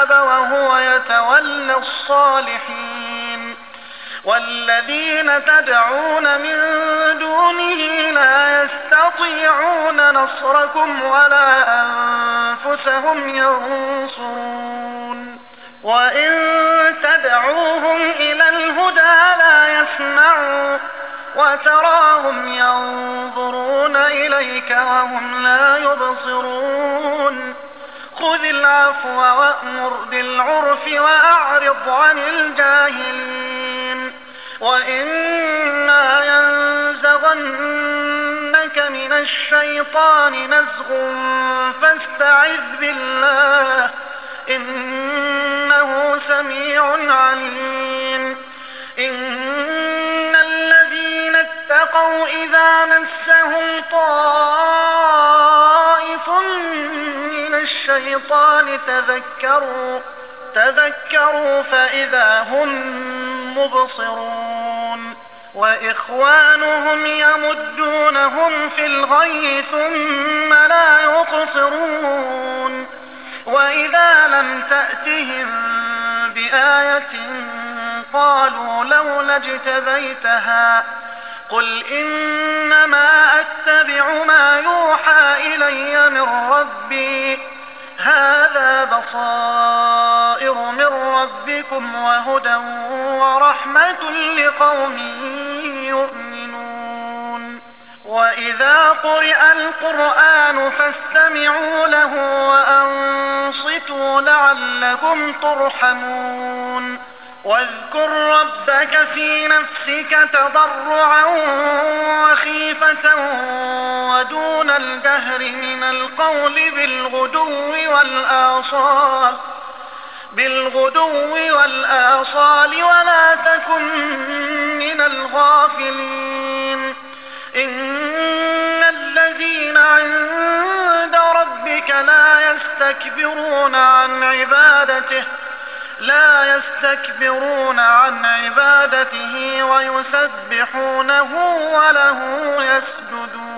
الكتاب وهو يتولى الصالحين. والذين تدعون من دونه لا يستطيعون نصركم ولا أنفسهم ينصرون. وإن تدعوهم إلى الهدى لا يسمعوا وتراهم ينظرون إليك وهم لا يبصرون. خذ العفو وأمر بالعرف وأعرض عن الجاهلين. وإما ينزغنك من الشيطان نزغ فاستعذ بالله إنه سميع عليم. إن الذين اتقوا إذا مسهم طائف من الشيطان تذكروا فإذا هم مبصرون. وإخوانهم يمدونهم في الغي ثم لا يقصرون. وإذا لم تأتهم بآية قالوا لولا اجتبيتها قل إنما أتبع ما يوحى إلي من ربي هذا بصائر من ربكم وهدى ورحمة لقوم يؤمنون. وإذا قرئ القرآن فاستمعوا له وأنصتوا لعلكم ترحمون. واذكر ربك في نفسك تضرعا وخيفة ودون الجهر من القول بالغدو والآصال ولا تكن من الغافلين. إن الذين عند ربك لا يستكبرون عن عبادته ويسبحونه وله يسجدون.